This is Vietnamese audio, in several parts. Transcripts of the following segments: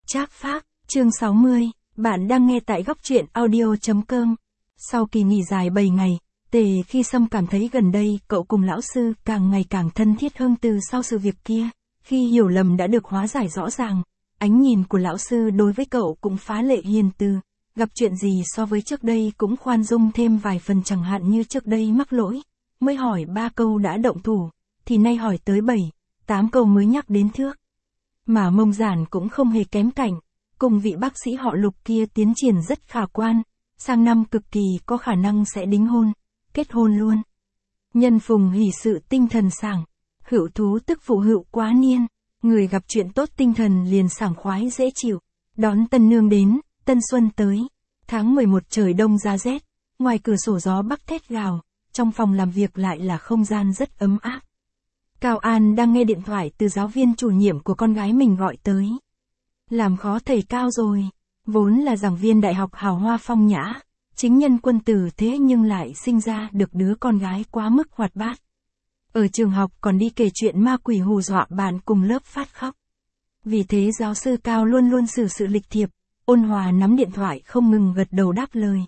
Trác Phác, chương 60, bạn đang nghe tại góc truyện audio.com. Sau kỳ nghỉ dài 7 ngày, Tề Khi Sâm cảm thấy gần đây cậu cùng lão sư càng ngày càng thân thiết hơn từ sau sự việc kia. Khi hiểu lầm đã được hóa giải rõ ràng, ánh nhìn của lão sư đối với cậu cũng phá lệ hiền từ. Gặp chuyện gì so với trước đây cũng khoan dung thêm vài phần, chẳng hạn như trước đây mắc lỗi, mới hỏi 3 câu đã động thủ, thì nay hỏi tới 7, 8 câu mới nhắc đến thước. Mà Mông Giản cũng không hề kém cạnh, cùng vị bác sĩ họ Lục kia tiến triển rất khả quan, sang năm cực kỳ có khả năng sẽ đính hôn, kết hôn luôn. Nhân phùng hỷ sự tinh thần sảng, hữu thú tức phụ hữu quá niên, người gặp chuyện tốt tinh thần liền sảng khoái dễ chịu, đón tân nương đến, tân xuân tới, tháng 11 trời đông giá rét, ngoài cửa sổ gió bắc thét gào, trong phòng làm việc lại là không gian rất ấm áp. Cao An đang nghe điện thoại từ giáo viên chủ nhiệm của con gái mình gọi tới. Làm khó thầy Cao rồi, vốn là giảng viên đại học hào hoa phong nhã, chính nhân quân tử, thế nhưng lại sinh ra được đứa con gái quá mức hoạt bát. Ở trường học còn đi kể chuyện ma quỷ hù dọa bạn cùng lớp phát khóc. Vì thế giáo sư Cao luôn luôn xử sự lịch thiệp, ôn hòa nắm điện thoại không ngừng gật đầu đáp lời.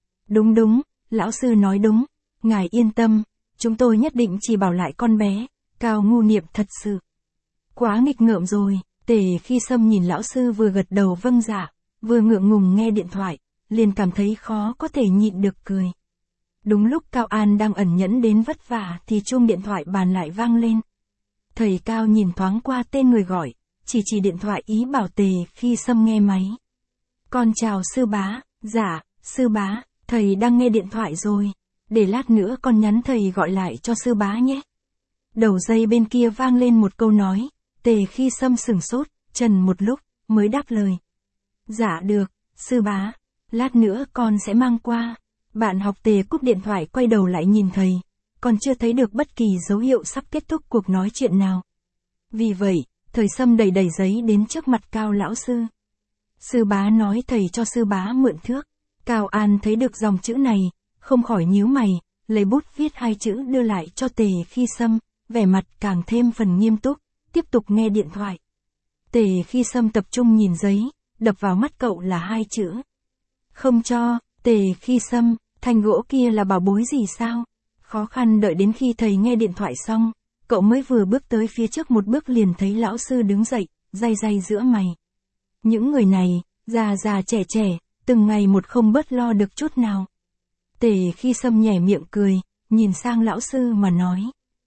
Đúng, lão sư nói đúng, ngài yên tâm, chúng tôi nhất định chỉ bảo lại con bé. Cao ngu niệm thật sự. Quá nghịch ngợm rồi. Tề Khi Sâm nhìn lão sư vừa gật đầu vâng dạ, vừa ngượng ngùng nghe điện thoại, liền cảm thấy khó có thể nhịn được cười. Đúng lúc Cao An đang ẩn nhẫn đến vất vả thì chuông điện thoại bàn lại vang lên. Thầy Cao nhìn thoáng qua tên người gọi, chỉ điện thoại ý bảo Tề Khi Sâm nghe máy. Con chào sư bá. Dạ, sư bá, thầy đang nghe điện thoại rồi. Để lát nữa con nhắn thầy gọi lại cho sư bá nhé. Đầu dây bên kia vang lên một câu nói, Tề Khi Sâm sửng sốt, trần một lúc, mới đáp lời. Dạ được, sư bá, lát nữa con sẽ mang qua. Bạn học Tề cúp điện thoại quay đầu lại nhìn thầy, còn chưa thấy được bất kỳ dấu hiệu sắp kết thúc cuộc nói chuyện nào. Vì vậy, thầy Sâm đẩy giấy đến trước mặt Cao lão sư. Sư bá nói thầy cho sư bá mượn thước. Cao An thấy được dòng chữ này, không khỏi nhíu mày, lấy bút viết 2 chữ đưa lại cho Tề Khi Sâm. Vẻ mặt càng thêm phần nghiêm túc, tiếp tục nghe điện thoại. Tề Khi Sâm tập trung nhìn giấy, đập vào mắt cậu là 2 chữ. Không cho. Tề Khi Sâm, thanh gỗ kia là bảo bối gì sao? Khó khăn đợi đến khi thầy nghe điện thoại xong, cậu mới vừa bước tới phía trước một bước liền thấy lão sư đứng dậy, day giữa mày. Những người này, già trẻ, từng ngày một không bớt lo được chút nào. Tề Khi Sâm nhếch miệng cười, nhìn sang lão sư mà nói.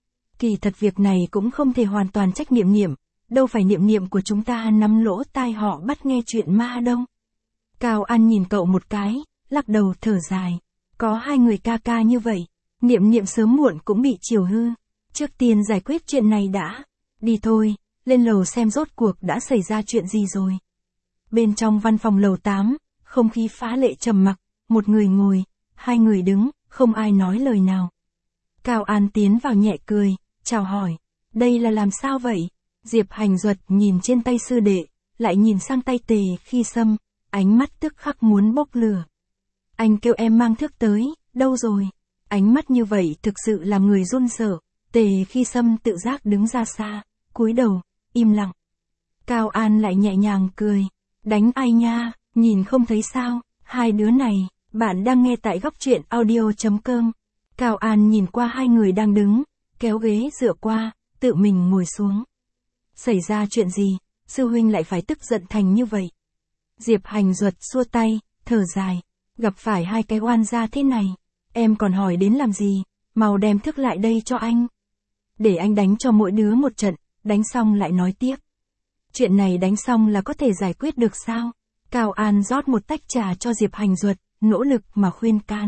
Kỳ thật việc này cũng không thể hoàn toàn trách Niệm, đâu phải Niệm của chúng ta nắm lỗ tai họ bắt nghe chuyện ma đâu. Cao An nhìn cậu một cái, lắc đầu thở dài. Có 2 người ca như vậy, Niệm sớm muộn cũng bị chiều hư. Trước tiên giải quyết chuyện này đã. Đi thôi, lên lầu xem rốt cuộc đã xảy ra chuyện gì rồi. Bên trong văn phòng lầu 8, không khí phá lệ trầm mặc, một người ngồi, 2 người đứng, không ai nói lời nào. Cao An tiến vào nhẹ cười, chào hỏi, đây là làm sao vậy? Diệp Hành Duật nhìn trên tay sư đệ, lại nhìn sang tay Tề Khi Sâm, ánh mắt tức khắc muốn bốc lửa. Anh kêu em mang thước tới, đâu rồi? Ánh mắt như vậy thực sự làm người run sợ. Tề Khi Sâm tự giác đứng ra xa, cúi đầu, im lặng. Cao An lại nhẹ nhàng cười, đánh ai nha, nhìn không thấy sao? Hai đứa này, bạn đang nghe tại góc truyện audio.com. Cao An nhìn qua 2 người đang đứng, kéo ghế dựa qua, tự mình ngồi xuống. Xảy ra chuyện gì, sư huynh lại phải tức giận thành như vậy? Diệp Hành Duật xua tay, thở dài, gặp phải 2 cái oan gia thế này, em còn hỏi đến làm gì, mau đem thước lại đây cho anh. Để anh đánh cho mỗi đứa một trận, đánh xong lại nói tiếp. Chuyện này đánh xong là có thể giải quyết được sao? Cao An rót một tách trà cho Diệp Hành Duật, nỗ lực mà khuyên can.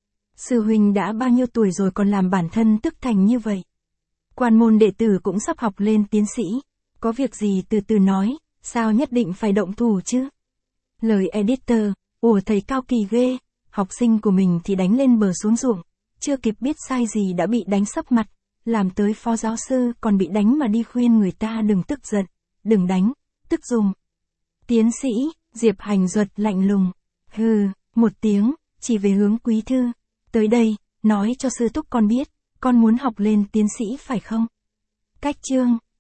Sư huynh đã bao nhiêu tuổi rồi còn làm bản thân tức thành như vậy? Quan môn đệ tử cũng sắp học lên tiến sĩ, có việc gì từ từ nói, sao nhất định phải động thủ chứ? Lời editor, ủa thầy Cao kỳ ghê, học sinh của mình thì đánh lên bờ xuống ruộng, chưa kịp biết sai gì đã bị đánh sấp mặt, làm tới phó giáo sư còn bị đánh mà đi khuyên người ta đừng tức giận, đừng đánh, tức giùm. Tiến sĩ, Diệp Hành Duật lạnh lùng, hừ, một tiếng, chỉ về hướng Quý Thư. Tới đây, nói cho sư thúc con biết, con muốn học lên tiến sĩ phải không? Cách chương.